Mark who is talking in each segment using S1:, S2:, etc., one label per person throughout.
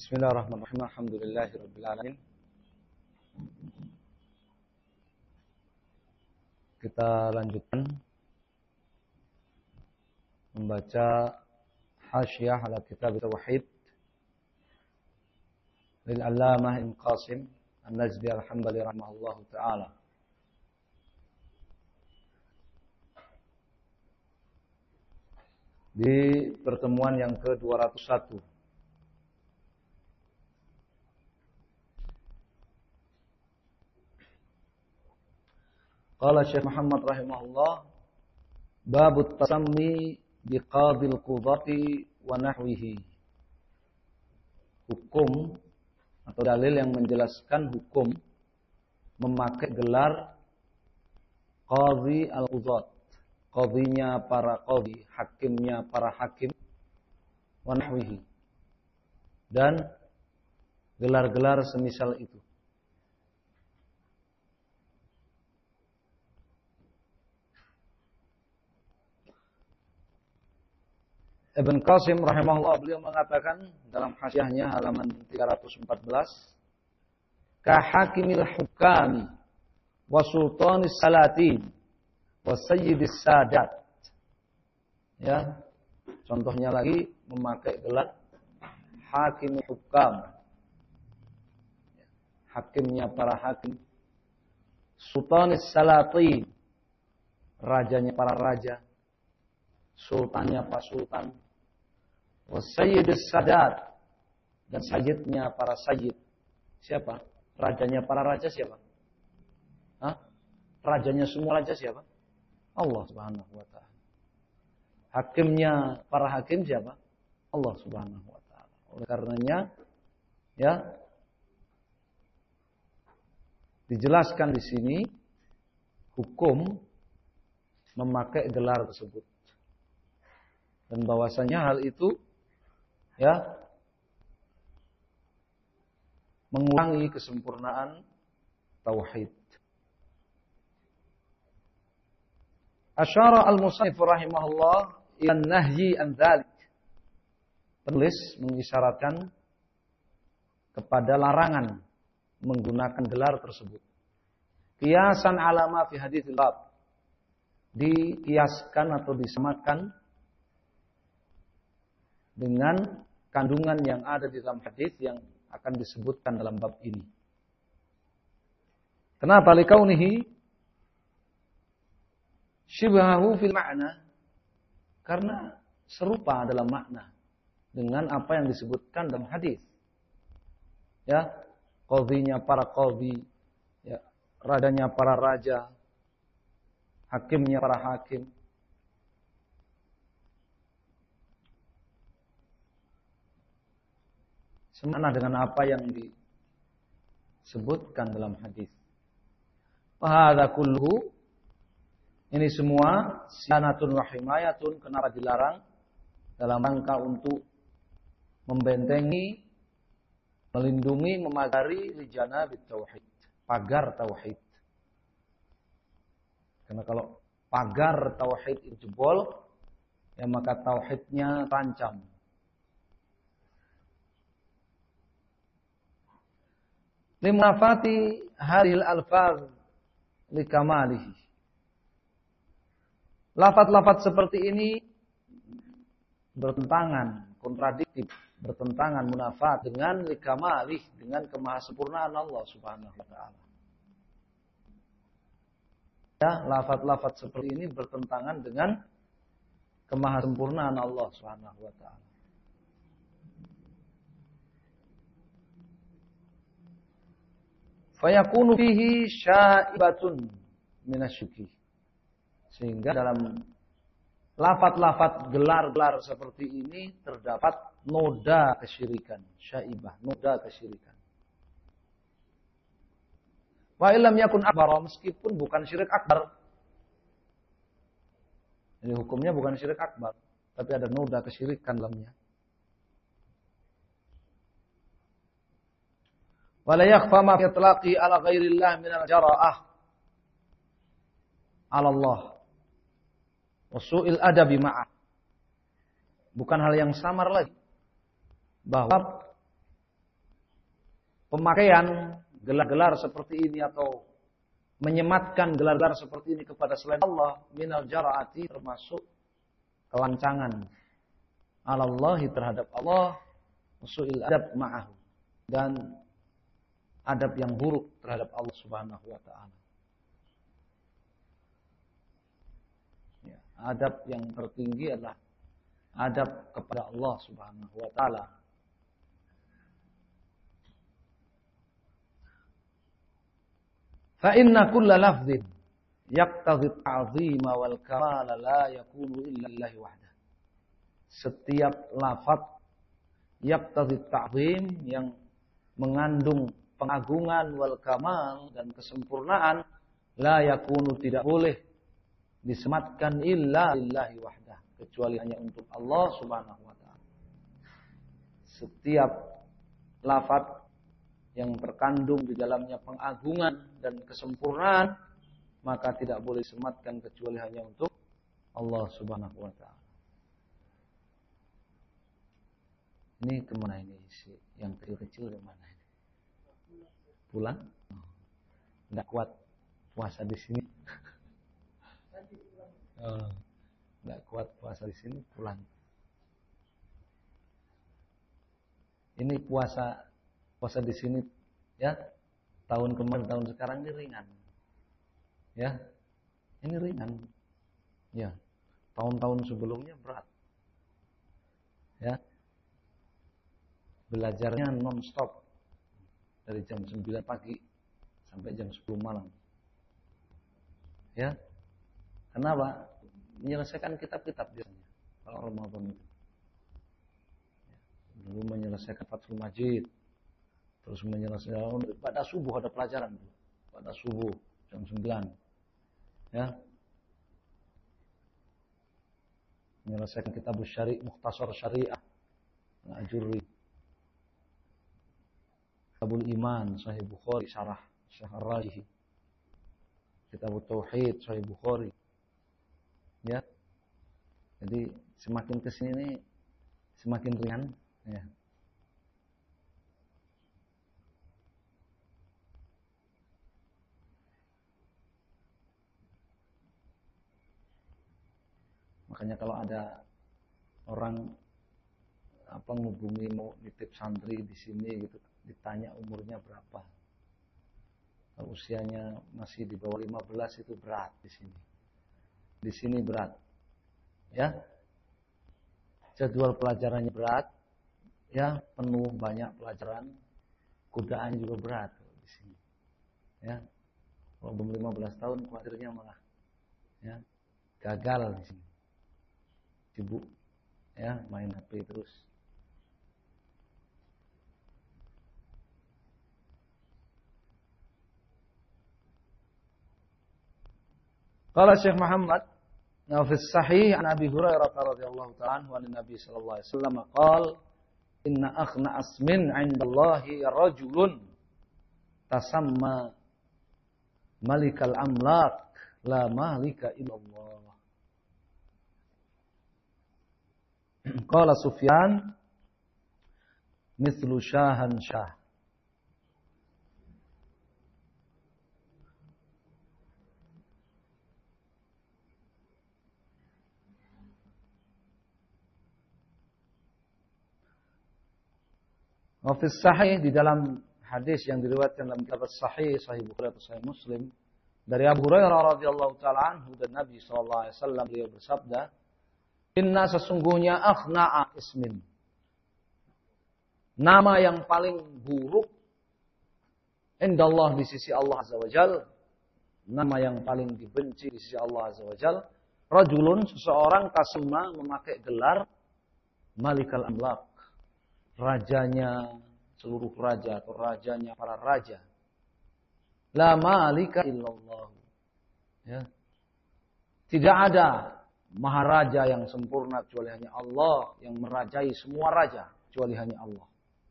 S1: Bismillahirrahmanirrahim. Alhamdulillahirabbil alamin. Kita lanjutkan membaca Hasyiyah ala Kitab Tauhid lil Allamah Ibnu Qasim An-Najdi Al-Hambali rahimahullahu taala. Di pertemuan yang ke-201. Qala Syekh Muhammad rahimahullah, babut tasammi biqadil qudati wa nahwihi. Hukum atau dalil yang menjelaskan hukum memakai gelar qadhi al-qudat, qadhinya para qadhi, hakimnya para hakim, wa nahwihi, dan gelar-gelar semisal itu. Ibn Qasim rahimahullah, beliau mengatakan dalam hasyahnya halaman 314, ka hakimil hukami wa sultanis salatin wa sayyidis sadat. Ya, contohnya lagi memakai gelar hakimil hukam, hakimnya para hakim, sultanis salatin, rajanya para raja, sultannya para sultan, wasayyidus sadat, dan sayyidnya para sayyid. Siapa? Rajanya para raja siapa? Hah? Rajanya semua raja siapa? Allah Subhanahu wa taala. Hakimnya para hakim siapa? Allah Subhanahu wa taala. Oleh karenanya ya dijelaskan di sini hukum memakai gelar tersebut. Dan bahwasanya hal itu ya mengurangi kesempurnaan tauhid. Asyara al-musannif rahimahullah ila nahyi an dzalik. Penulis mengisyaratkan kepada larangan menggunakan gelar tersebut. Qiyasan ala ma fi haditsil bab. Dikiaskan atau disamakan dengan kandungan yang ada di dalam hadis yang akan disebutkan dalam bab ini. Kenapa? Likaunihi syibhahu fil ma'na, karena serupa dalam makna dengan apa yang disebutkan dalam hadis. Ya, qadhinya para qadhi, ya, rajanya para raja, hakimnya para hakim. Semana dengan apa yang disebutkan dalam hadis. Fahadha kulluhu, ini semua sianatun wa himayatun, kenapa dilarang? Dalam rangka untuk membentengi, melindungi, memagari lijana bit tauhid, pagar tauhid. Karena kalau pagar tauhid itu jebol, ya maka tauhidnya terancam. Limafati hadhil alfaz likamalihi. Lafaz-lafaz seperti ini bertentangan, kontradiktif, bertentangan, munafat dengan likamalih, dengan kemahasempurnaan Allah Subhanahu wa taala. Ya, lafaz-lafaz seperti ini bertentangan dengan kemahasempurnaan Allah Subhanahu wa taala. Fayakunu fihi syaibatun minasyuki. Sehingga dalam lafaz-lafaz gelar-gelar seperti ini terdapat noda kesyirikan, syaibah, noda kesyirikan. Wa illam yakun akbar, meskipun bukan syirik akbar. Jadi hukumnya bukan syirik akbar, tapi ada noda kesyirikan dalamnya. Wala yakhfa ma yatlaqi ala ghairillah min al-jara'ah ala Allah wa su'il adabi ma'ah. Bukan hal yang samar lagi bahwa pemakaian gelar-gelar seperti ini atau menyematkan gelar-gelar seperti ini kepada selain Allah minal jara'ati, termasuk kelancangan alallahi terhadap Allah, su'il adab ma'ahu, dan adab yang buruk terhadap Allah Subhanahu wa taala. Ya, adab yang tertinggi adalah adab kepada Allah Subhanahu wa taala. Fa inna kulla lafdhin yaqtadhi at-ta'zima wal kamala la yakunu illa lillahi wahdah. Setiap lafaz yaqtadhi at-ta'zim, yang mengandung pengagungan wal kamal dan kesempurnaan, la yakunu, tidak boleh disematkan illa lillahi wahdah, kecuali hanya untuk Allah Subhanahu wa taala. Setiap lafaz yang terkandung di dalamnya pengagungan dan kesempurnaan, maka tidak boleh disematkan kecuali hanya untuk Allah Subhanahu wa taala. Ini kemana ini? Yang kecil-kecil kemana ini? Pulang? Nggak kuat puasa di sini. Nggak kuat puasa di sini, pulang. Ini puasa di sini ya, tahun kemarin, tahun sekarang ini ringan. Ya. Ini ringan. Ya. Tahun-tahun sebelumnya berat. Ya. Belajarnya non-stop dari jam 9 pagi sampai jam 10 malam. Ya. Kenapa? Menyelesaikan kitab-kitab biasanya kalau Ramadan itu. Dulu menyelesaikan Fathul Majid, terus menyelesaikan pada subuh ada pelajaran, pada subuh jam 9. Ya. Menyelesaikan kitab Syari' Mukhtasar Syariah Al-Ajurri. Kitabul Iman Sahih Bukhari Syarah Syekh Ar-Rajihi. Kitab Tauhid Sahih Bukhari. Ya. Jadi semakin kesini ini semakin ringan, ya. Makanya kalau ada orang ngubungi mau nitip santri di sini gitu, ditanya umurnya berapa. Kalau usianya masih di bawah 15 itu berat di sini. Di sini berat. Ya. Jadwal pelajarannya berat. Ya, penuh banyak pelajaran. Godaan juga berat di sini. Ya. Kalau belum 15 tahun khawatirnya malah ya, gagal di sini. Sibuk ya, main HP terus. Qala Syekh Muhammad fi sahih an Abi Hurairah radhiyallahu ta'ala anhu an Nabi sallallahu alaihi wasallam qala inna akhna asmin 'indallahi rajulun tasamma malikal amlak la malika illallah. Qala Sufyan mithlu syahan syah. Wafis sahih, di dalam hadis yang diriwayatkan dalam kitab Sahih Bukhari atau Sahih Muslim dari Abu Hurairah radhiyallahu taala anhu, dan Nabi sallallahu alaihi wasallam beliau bersabda, inna, sesungguhnya akhna'a ismin, nama yang paling buruk indallah, di sisi Allah azza wajal, nama yang paling dibenci di sisi Allah azza wajal, rajulun, seseorang tasamma, memakai gelar malikal amlak, rajanya seluruh raja atau rajanya para raja. La malika illallah. Ya. Tidak ada maharaja yang sempurna kecuali hanya Allah, yang merajai semua raja kecuali hanya Allah.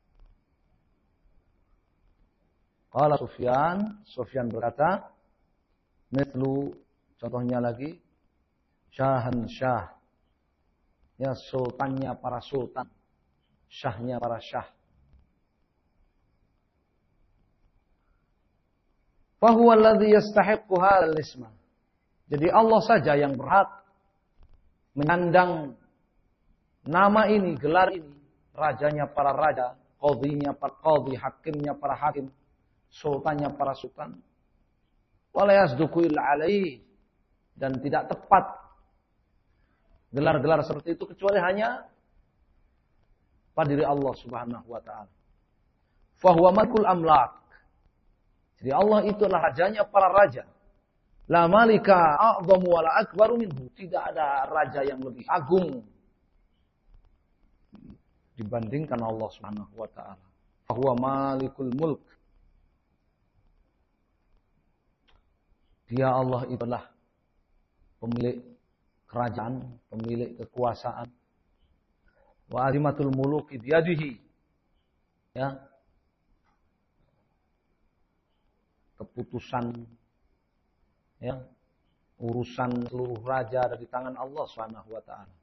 S1: Qala Sufyan berkata, mithlu, contohnya lagi, syahan syah. Ya, sultannya para sultan. Syahnya para syah. Fahuwa alladhi yastahiqqu hadzal isma. Jadi Allah saja yang berhak menyandang nama ini, gelar ini, rajanya para raja, qadhinya para qadhi, hakimnya para hakim, sultannya para sultan. Wala yasduqu illa alaihi, dan tidak tepat gelar-gelar seperti itu kecuali hanya pada diri Allah Subhanahu wa taala. Fahuwa malikul amlak. Jadi Allah itu adalah rajanya para raja. La malika a'zamu wa la akbaru minhu. Tidak ada raja yang lebih agung dibandingkan Allah Subhanahu wa taala. Fahuwa malikul mulk. Dia Allah itulah pemilik kerajaan, pemilik kekuasaan. Wa azimatul muluki biyadihi. Ya. Keputusan, ya, urusan seluruh raja ada di tangan Allah Subhanahu wa taala.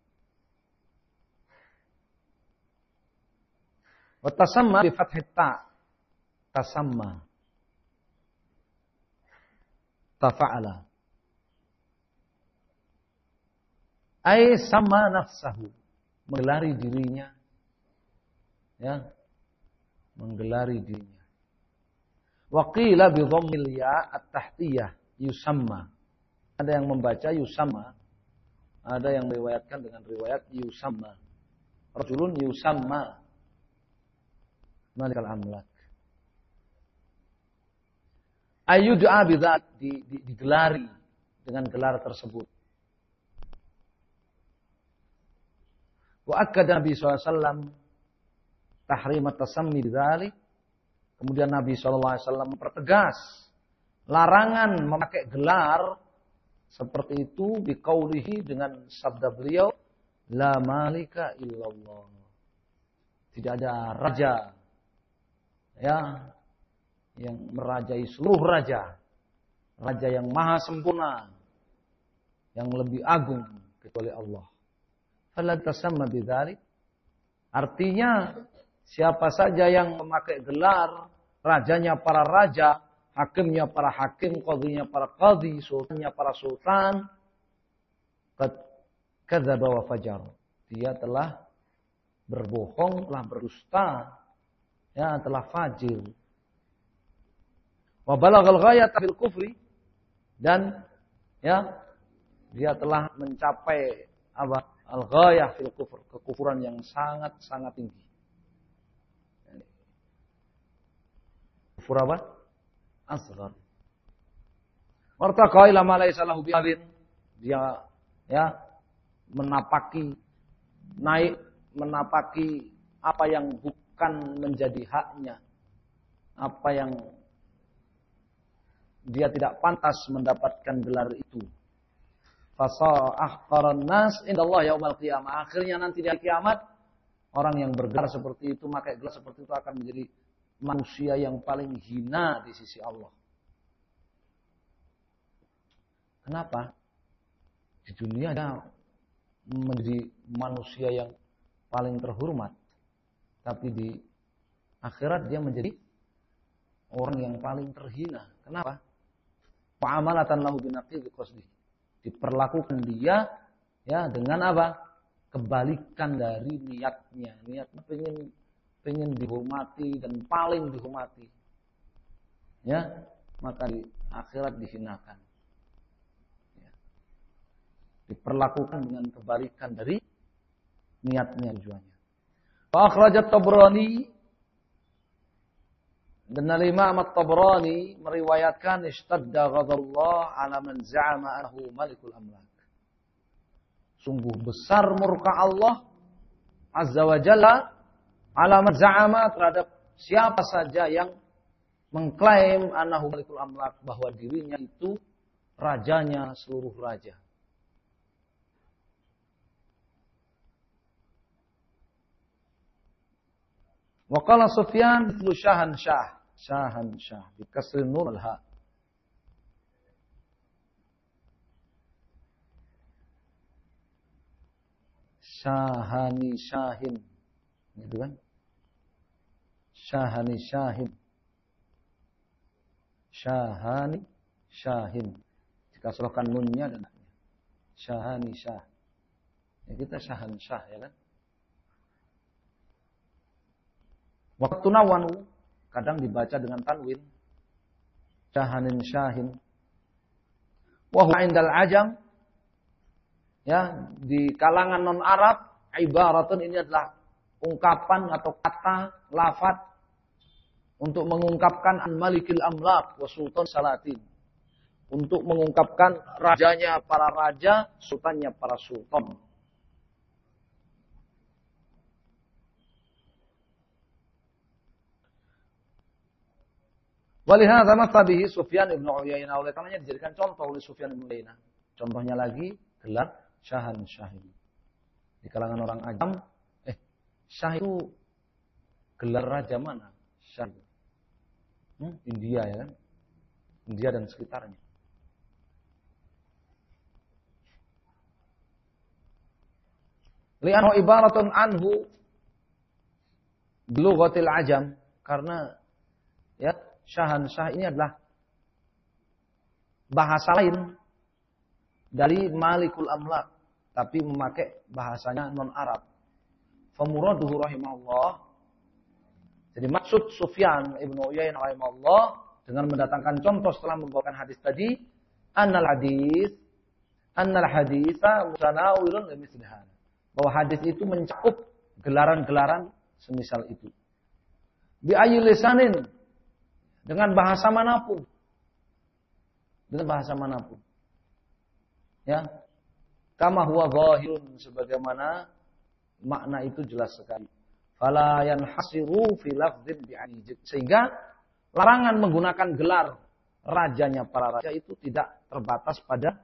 S1: Wa tasamma bi fathit ta. Tasamma. Tafa'ala. Ai sama nafsahu, menggelari dirinya, ya, menggelari dirinya. Wa qila bi dhammil ya at-tahtiyah yusamma. Ada yang membaca yusamma, ada yang meriwayatkan dengan riwayat yusamma. Rajulun yusamma malikal amlak. Ayyud'a bidzat, digelari dengan gelar tersebut. Wa akkada Nabi sallallahu alaihi wasallam tahrim at-tasammi bidzalik. Kemudian Nabi SAW mempertegas larangan memakai gelar seperti itu biqaulihi dengan sabda beliau, la malika illallah. Tidak ada raja, ya, yang merajai seluruh raja, raja yang maha sempurna, yang lebih agung kecuali Allah. Fala tasamma bidzalik. Artinya siapa saja yang memakai gelar rajanya para raja, hakimnya para hakim, qadhinya para qadhi, sultannya para sultan, qad kadzdzaba wa fajar. Dia telah berbohong, telah berdusta, ya, telah fajir. Wa balaghal ghayata fil kufri, dan ya, dia telah mencapai apa? Al-ghayah fil kufur, kekufuran yang sangat-sangat tinggi. Kufur apa? Asghar. Wartaqa ila ma laysa lahu bi'alin. Dia, ya, menapaki apa yang bukan menjadi haknya. Apa yang dia tidak pantas mendapatkan gelar itu. Fasa'ahqaran nas indallah yaumal qiyamah. Akhirnya nanti di hari kiamat, orang yang bergelar seperti itu, memakai gelar seperti itu akan menjadi manusia yang paling hina di sisi Allah. Kenapa? Di dunia dia menjadi manusia yang paling terhormat. Tapi di akhirat dia menjadi orang yang paling terhina. Kenapa? Fa'amalatan lahu binaqidhi qasdi. Diperlakukan dia, ya, dengan apa? Kebalikan dari niatnya. Niatnya pengen dihormati dan paling dihormati. Ya, maka di akhirat dihinakan. Ya. Diperlakukan dengan kebalikan dari niatnya, tujuannya. Fa akhrajat Tabrani, dan Imam At-Tabrani meriwayatkan ishtadda ghadabullah ala man za'ama annahu malikul amlak. Sungguh besar murka Allah Azza wa Jalla ala man za'ama, terhadap siapa saja yang mengklaim annahu malikul amlak, bahwa dirinya itu rajanya seluruh raja. Wa qala Sufyan mithlu syahansyah bi kasri nun al ha. Syahani syahin, gitu kan? Syahani syahin. Syahani, syahin. Jika solokan nunnya dan haknya. Syahani, syah. Ya, kita syahan, syah, ya kan? Waktu nawanu, kadang dibaca dengan tanwin. Syahanin, syahin. Wahuwa indal ajam. Ya, di kalangan non-Arab, ibaratun ini adalah ungkapan atau kata, lafaz untuk mengungkapkan al-malikil amlak wa sultan salatin. Untuk mengungkapkan rajanya para raja, sultannya para sultan. Walihada masabihi Sufyan ibn Uyainah. Oleh karenanya dijadikan contoh oleh Sufyan ibn Uyainah. Contohnya lagi, gelar syahan, syahin. Di kalangan orang ajam, syah itu gelar raja mana? Syah. India, ya kan? India dan sekitarnya. Li'anhu ibaratun anhu bilughatil ajam, karena ya syahan, syah ini adalah bahasa lain dari malikul amlak, tapi memakai bahasanya non-Arab. Famuraduhu rahimahullah. Jadi maksud Sufyan ibn Uyainah rahimahullah dengan mendatangkan contoh setelah membawakan hadis tadi, annal haditha mutanawilun limithli hadzal. Bahwa hadis itu mencakup gelaran-gelaran semisal itu. Bi ayyi lisanin, dengan bahasa manapun. Dengan bahasa manapun. Ya. Kama huwa zahirun, sebagaimana makna itu jelas sekali. Fala yanhasiru fi lafdzin bi'anijid. Sehingga larangan menggunakan gelar rajanya para raja itu tidak terbatas pada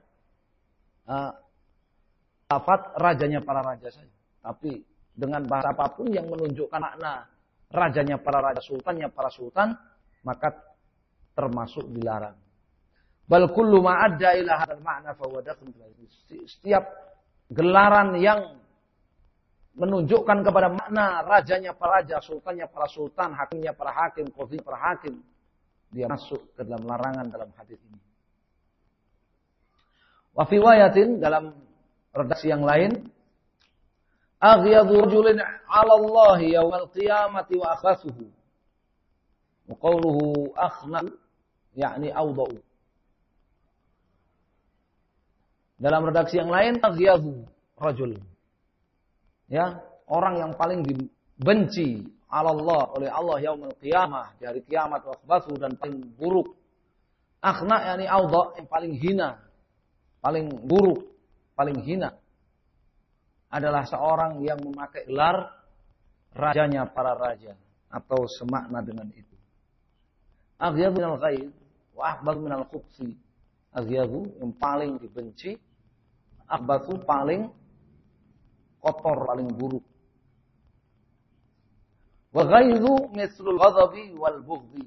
S1: lafaz rajanya para raja saja. Tapi dengan bahasa apapun yang menunjukkan makna rajanya para raja, sultannya para sultan, maka termasuk dilarang. Bal kullu ma adda ila hadzal ma'na fa huwa dakhil. Setiap gelaran yang menunjukkan kepada makna rajanya para raja, sultannya para sultan, hakimnya para hakim, qadhi para hakim, dia masuk ke dalam larangan dalam hadis ini. Wa fi riwayatin, dalam redaksi yang lain, aghyadhu rajulin 'ala Allah yaumal qiyamati wa akhasuhu. Wa qawluhu akhna, yakni awda'u. Dalam redaksi yang lain, aghyadhu rajul. Ya, orang yang paling dibenci 'ala Allah, oleh Allah yaumul qiyamah, di hari kiamat, wa akhbathu, dan paling buruk. Akhna yakni awda', yang paling hina, paling buruk, paling hina, adalah seorang yang memakai gelar rajanya para raja, atau semakna dengan itu. Aghyadhu minal ghaib wa akhbathu minal khubsi. Aghyadhu yang paling dibenci, akhbathu paling kotor, paling buruk. Wa ghaidhu mislul ghadabi wal bughdhi.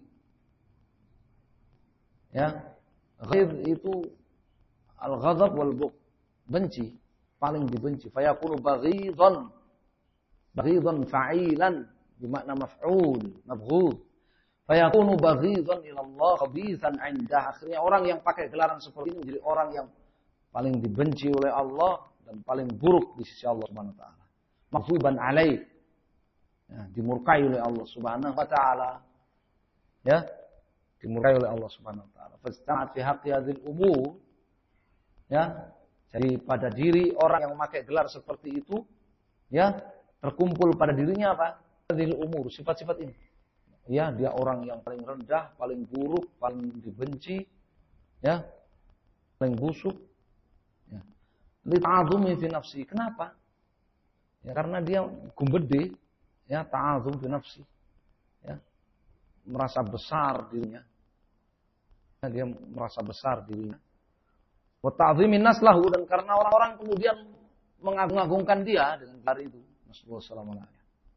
S1: Ya, ghaidh itu al-ghadab wal bughdh, benci, paling dibenci. Fayakunu baghidhan, baghidhan fa'ilan, bermakna maf'ul, mabghud. Fayakunu baghidhan ila Allah, khabithan 'indah. Akhirnya orang yang pakai gelaran seperti ini menjadi orang yang paling dibenci oleh Allah dan paling buruk di sisi Allah Subhanahu wa taala. Maghduban 'alaih. Ya, dimurkai oleh Allah Subhanahu wa taala. Ya, dimurkai oleh Allah Subhanahu wa taala. Fasta'at fi haqqi hadzal umur. Ya, jadi pada diri orang yang memakai gelar seperti itu, ya, terkumpul pada dirinya apa? Hadzal umur, sifat-sifat ini. Ya, dia orang yang paling rendah, paling buruk, paling dibenci, ya, paling busuk. Ya. Li ta'azumi fi nafsi. Kenapa? Ya, karena dia gumbede, ya, ta'azum fi nafsi. Ya. Merasa besar dirinya. Ya, dia merasa besar dirinya. Wa ta'zimin nas lahu, dan karena orang-orang kemudian mengagung-agungkan dia dengan gelar itu. Nasallahu alaihi wasallam.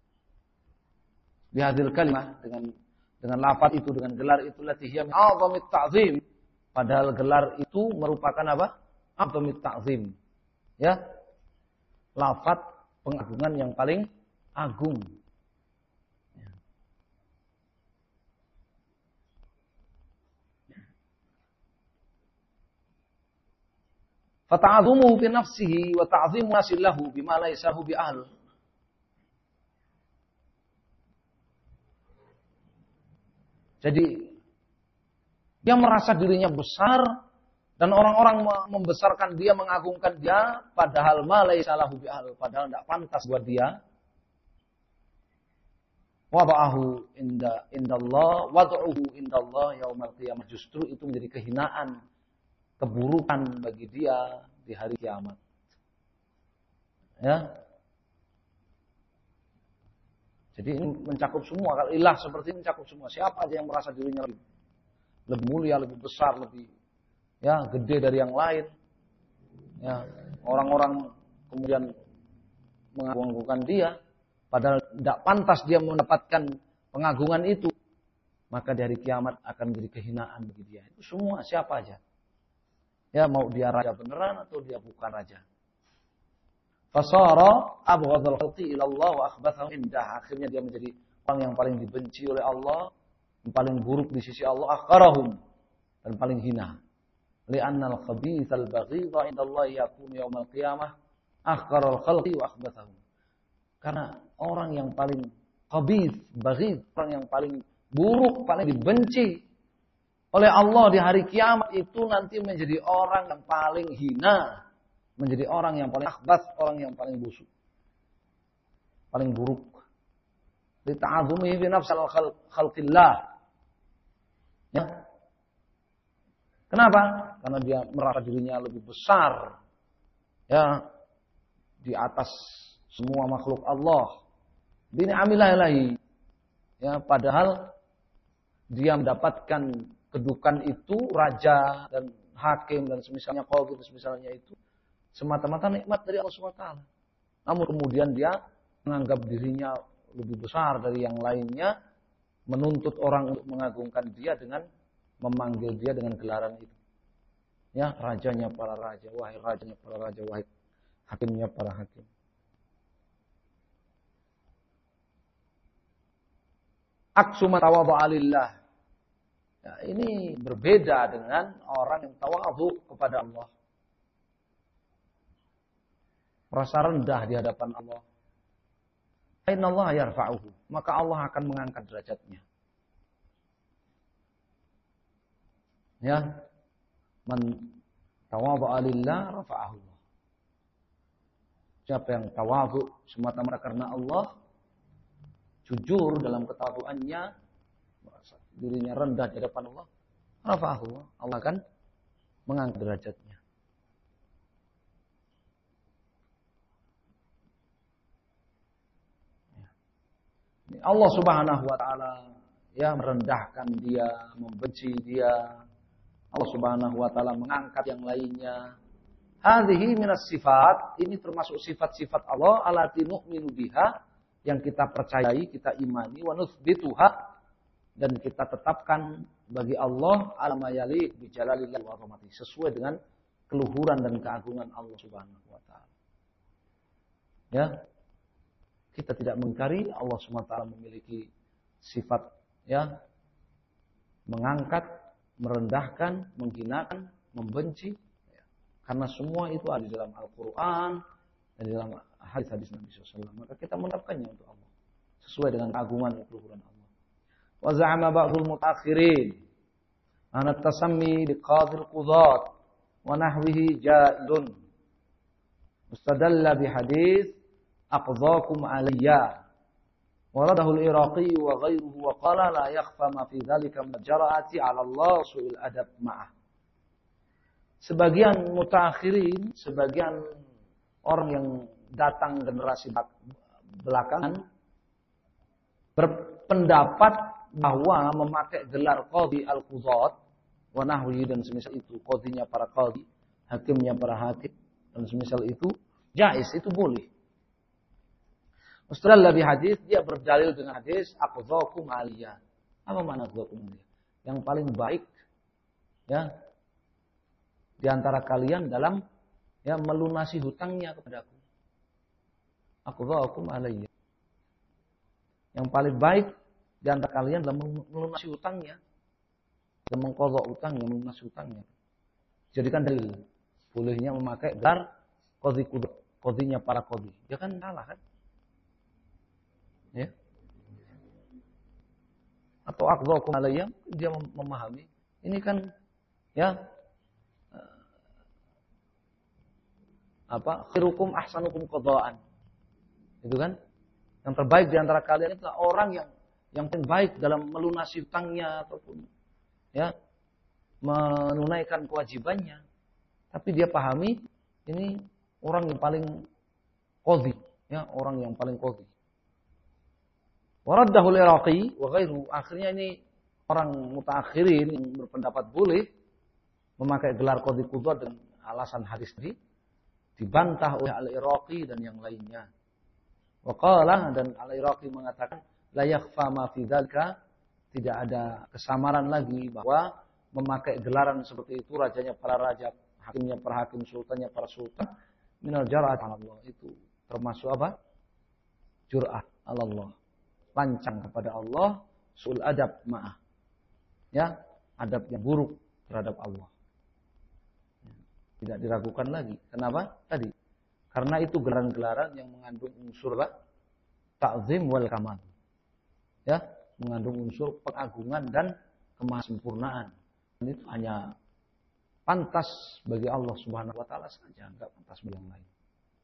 S1: Bihadil kalimah, dengan lafaz itu, dengan gelar itu, latihya min a'zamit ta'zim. Padahal gelar itu merupakan apa? A'zamit ta'zim. Ya. Lafaz pengagungan yang paling agung. Ya. Fata'azumuhu fi nafsihi wa ta'zimu nasillahu bima laysa hu bi'ahl. Jadi dia merasa dirinya besar dan orang-orang membesarkan dia, mengagungkan dia, padahal ma laysa lahu bi'ahl, padahal tidak pantas buat dia. Wada'ahu indallah, wad'uhu indallah yaumal qiyamah. Justru itu menjadi kehinaan, keburukan bagi dia di hari kiamat. Ya. Jadi ini mencakup semua. Kalau ilah seperti ini mencakup semua. Siapa aja yang merasa dirinya lebih mulia, lebih besar, lebih gede dari yang lain. Ya, orang-orang kemudian mengagungkan dia. Padahal tidak pantas dia mendapatkan pengagungan itu. Maka dari kiamat akan menjadi kehinaan bagi dia. Itu semua siapa aja. Ya, mau dia raja beneran atau dia bukan raja. Fasara abghadul khalqi ila Allah wa akhbathahu indah. Akhirnya dia menjadi orang yang paling dibenci oleh Allah, yang paling buruk di sisi Allah, akhkarahum, dan paling hina. Li'anna al-khabith al-baghidha inda Allah yakunu yaumal qiyamah akhkarul khalqi wa akhbathahum. Karena orang yang paling khabith, baghid, orang yang paling buruk, paling dibenci oleh Allah di hari kiamat itu nanti menjadi orang yang paling hina, menjadi orang yang paling akhbath, orang yang paling busuk, paling buruk. Li ta'azumihi fi nafsil khalqillah. Ya. Kenapa? Karena dia merasa dirinya lebih besar, ya, di atas semua makhluk Allah. Bini amilah ilahi. Ya, padahal dia mendapatkan kedudukan itu, raja dan hakim dan semisalnya qadhi dan semisalnya itu semata-mata nikmat dari Allah SWT. Namun kemudian dia menganggap dirinya lebih besar dari yang lainnya, menuntut orang untuk mengagungkan dia dengan memanggil dia dengan gelaran itu. Ya, rajanya para raja, wahai rajanya para raja, wahai hakimnya para hakim. Aksuma tawadhu'a lillah. Ya, ini berbeda dengan orang yang tawadhu kepada Allah. Merasa rendah di hadapan Allah. Innallaha yarfa'uhu. Maka Allah akan mengangkat derajatnya. Ya. Man tawadhu'a lillah rafa'ahu. Siapa yang tawadhu semata-mata karena Allah, jujur dalam ketawadhuannya, merasa dirinya rendah di hadapan Allah, rafa'ahu, Allah akan mengangkat derajatnya. Allah Subhanahu wa taala ya merendahkan dia, membenci dia. Allah Subhanahu wa taala mengangkat yang lainnya. Hadhihi minas sifat, ini termasuk sifat-sifat Allah allati nu'minu biha, yang kita percayai, kita imani, wa nutsbituha, dan kita tetapkan bagi Allah alama yaliq bi jalalillahi wa rahmatihi, sesuai dengan keluhuran dan keagungan Allah Subhanahu wa taala. Ya. Kita tidak mengingkari Allah SWT memiliki sifat ya mengangkat, merendahkan, menghinakan, membenci, ya. Karena semua itu ada di dalam Al-Quran dan di dalam hadis-hadis Nabi SAW. Maka kita menerapkannya untuk Allah sesuai dengan keagungan dan keluhuran Allah. Wa za'ama ba'dul mutaakhirin an at-tasammi biqadhil qudat wa nahwihi jaizun. Mustadalla bi hadis aqdhakum alayya waradahu al-Iraqi wa ghayruhu wa qala la yakhfa ma fi dhalika min jara'ati 'ala Allah su'il adab ma'ah. Sebagian mutaakhirin, sebagian orang yang datang generasi belakangan berpendapat bahwa memakai gelar qadhi al-qudat wa nahwi dan semisal itu, qadhinya para qadhi, hakimnya para hakim dan semisal itu jaiz, itu boleh. Mustadalla bi hadis, dia berdalil dengan hadis aqdhakum aliyah. Apa makna aqdhakum aliyah? Yang paling baik ya di antara kalian dalam ya melunasi hutangnya kepadaku. Aqdhakum aliyah. Yang paling baik di antara kalian dalam melunasi hutangnya, dalam mengqadha hutangnya, melunasi hutangnya. Jadikan dalil. Bolehnya memakai gelar qadhi qudat, qadhinya para qadhi. Dia kan salah kan? Ya. Atau aqdhakum alayya, dia memahami. Ini kan ya khairukum ahsanukum qadaan. Itu kan? Yang terbaik di antara kalian adalah orang yang paling baik dalam melunasi hutangnya ataupun ya menunaikan kewajibannya. Tapi dia pahami ini orang yang paling qadhi, ya, orang yang paling qadhi. Waraddahu al-Iraqi wa ghairuhu. Akhirnya ini orang mutaakhirin yang berpendapat boleh memakai gelar qadhi qudat dengan alasan hadis tadi, dibantah oleh al-Iraqi dan yang lainnya. Wa qala, dan al-Iraqi mengatakan la yakhfa ma fi dzalika, tidak ada kesamaran lagi bahwa memakai gelaran seperti itu rajanya para raja, hakimnya para hakim, sultannya para sultan, minal jar'at 'ala Allah, itu termasuk apa? Jur'ah 'ala Allah. Lancang kepada Allah, su'ul adab ma'ah. Ya, adab yang buruk terhadap Allah. Tidak diragukan lagi. Kenapa? Tadi. Karena itu gelaran-gelaran yang mengandung unsur ta'zim wal kamal. Ya, mengandung unsur pengagungan dan kemahasempurnaan. Dan itu hanya pantas bagi Allah Subhanahu wa taala saja, enggak pantas bagi yang lain.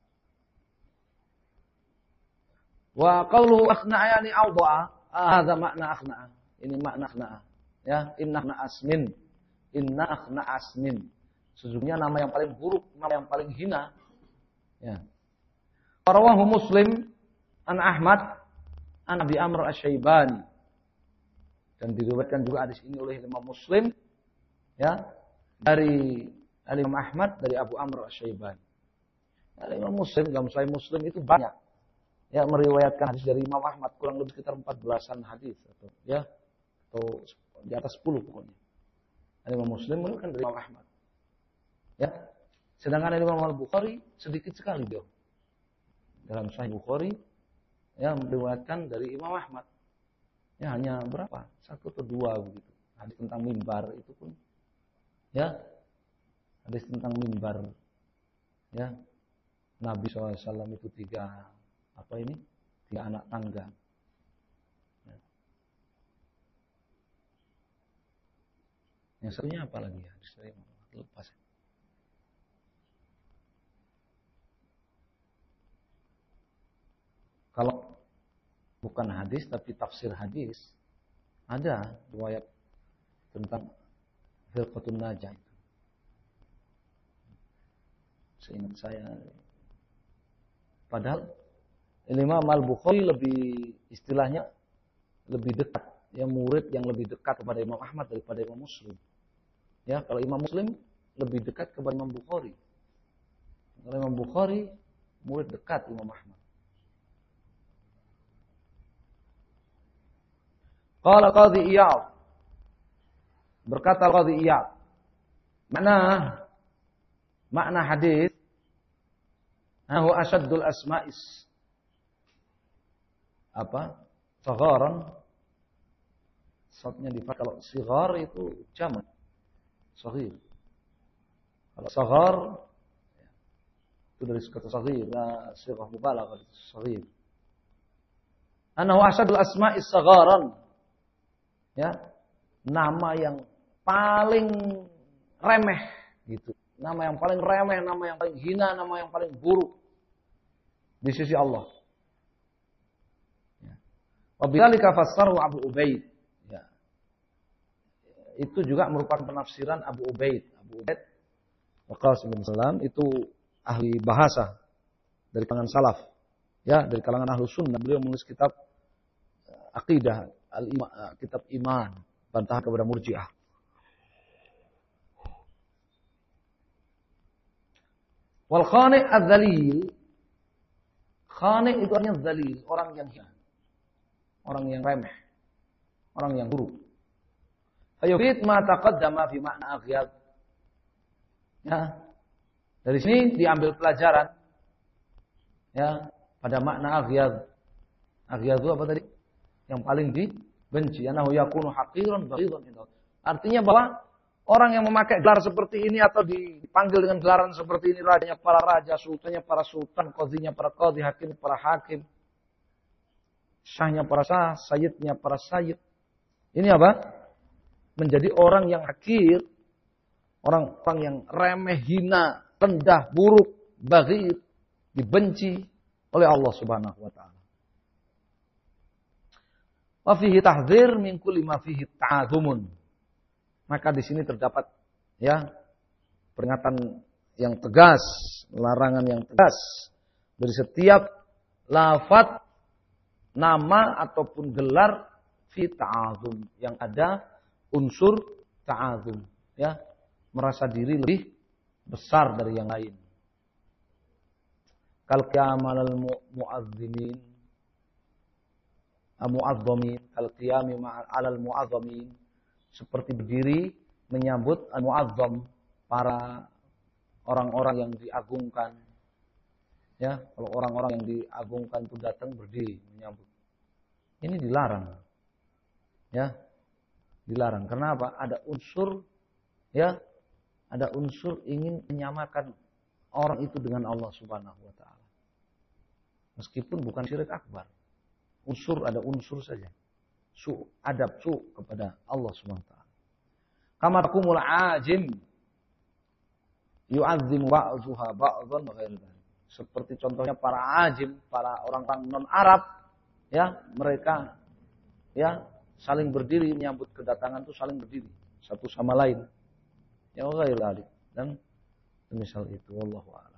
S1: Wa qawluhu akhna'a yani awda'a, hadza makna akhna'a. Ini makna akhna'a. Ya, inna akhna'a asmin. Inna akhna'a asmin. Sesungguhnya nama yang paling buruk, nama yang paling hina. Ya. Rawahu Muslim an Ahmad an Abi Amr Asy-Syaibani. Dan diriwayatkan juga hadis ini oleh Imam Muslim, ya, dari Imam Ahmad dari Abu Amr Asy-Syaibani. Imam Muslim, dalam Sahih Muslim itu banyak ya meriwayatkan hadis dari Imam Ahmad, kurang lebih sekitar 14-an hadis atau di atas 10 pokoknya. Imam Muslim meriwayatkan dari Imam Ahmad. Ya. Sedangkan Imam Al-Bukhari sedikit sekali dia. Dalam Sahih Bukhari ya meriwayatkan dari Imam Ahmad. Ya hanya berapa? 1 atau 2 begitu. Hadis tentang mimbar itu pun ya. Hadis tentang mimbar. Ya. Nabi SAW itu 3 anak tangga. Ya. Yang satunya apa lagi ya? Saya lupa. Kalau bukan hadis tapi tafsir hadis, ada riwayat tentang Firqatun Najah itu. Seingat saya. Padahal Imam Al-Bukhari istilahnya lebih dekat, ya, murid yang lebih dekat kepada Imam Ahmad daripada Imam Muslim. Ya, kalau Imam Muslim lebih dekat kepada Imam Bukhari. Kalau Imam Bukhari murid dekat Imam Ahmad. Qala Qadhi Iyad, berkata Qadhi Iyad, makna hadis, nahu asyaddul asma'is sagharan, shadnya difathah. Kalau sighar itu jamak saghir. Kalau saghar itu dari kata saghir, sighah mubalaghah, saghir. Nahu asyaddul asma'is sagharan. Ya, nama yang paling remeh gitu. Nama yang paling remeh, nama yang paling hina, nama yang paling buruk di sisi Allah. Ya. Wabidzalika fassarahu Abu Ubaid. Ya. Itu juga merupakan penafsiran Abu Ubaid. Abu Ubaid Qasim bin Salam itu ahli bahasa dari kalangan salaf. Ya, dari kalangan ahlu sunnah. Beliau menulis kitab akidah, kitab iman, bantahan kepada Murji'ah. Wal khani' adzalil. Khani' itu artinya dzalil, orang yang hina, orang yang remeh, orang yang buruk. Fayufid ma taqaddama fi makna aghyad. Ya. Dari sini diambil pelajaran ya pada makna aghyad. Aghyad itu apa tadi? Yang paling dibenci, anahu yakunu haqiran baghidan. Artinya bahwa Orang yang memakai gelar seperti ini atau dipanggil dengan gelaran seperti ini, rajanya para raja, sultannya para sultan, qadhinya para qadhi, hakimnya para hakim, syahnya para syah, sayyidnya para sayyid. Ini apa? Menjadi orang yang hakir, orang yang remeh, hina, rendah, buruk, baghid, dibenci oleh Allah Subhanahu wa taala. Wa fihi tahdzir min kulli ma fihi ta'adzumun. Maka di sini terdapat ya peringatan yang tegas, larangan yang tegas dari setiap lafaz nama ataupun gelar fi ta'azum yang ada unsur ta'azum, ya, merasa diri lebih besar dari yang lain. Kal qiyamal mu'azzimin, mu'azzamin, kal qiyami ma'al mu'azzamin, seperti berdiri menyambut al-mu'azzam, para orang-orang yang diagungkan. Ya, kalau orang-orang yang diagungkan itu datang berdiri menyambut. Ini dilarang. Ya. Dilarang. Kenapa? Ada unsur ya, ada unsur ingin menyamakan orang itu dengan Allah Subhanahu wa taala. Meskipun bukan syirik akbar. Ada unsur saja. Adab kepada Allah Subhanahu wa taala. Kama taqumul ajim yu'azzimu ba'dhuha ba'dhan wa ghairu dzalik. Seperti contohnya para ajim, para orang-orang non-Arab, ya, mereka ya saling berdiri menyambut kedatangan itu, saling berdiri satu sama lain. Ya ghairu dzalik, dan semisal itu, wallahu a'lam.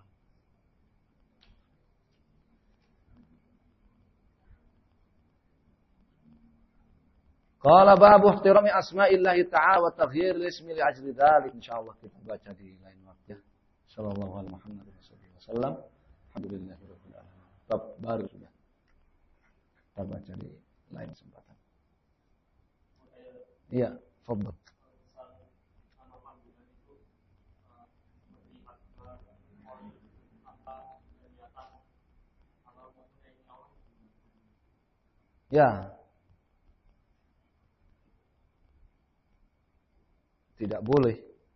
S1: Qala babu ihtirami asma'illahi ta'ala wa taghyir ismi li ajli dzalik. Insyaallah kita baca di lain waktu. Sallallahu alaihi wasallam. Alhamdulillahirabbil alamin. Bab baru sudah. Kita baca di lain kesempatan. Iya, fadhil. Ya. Tidak boleh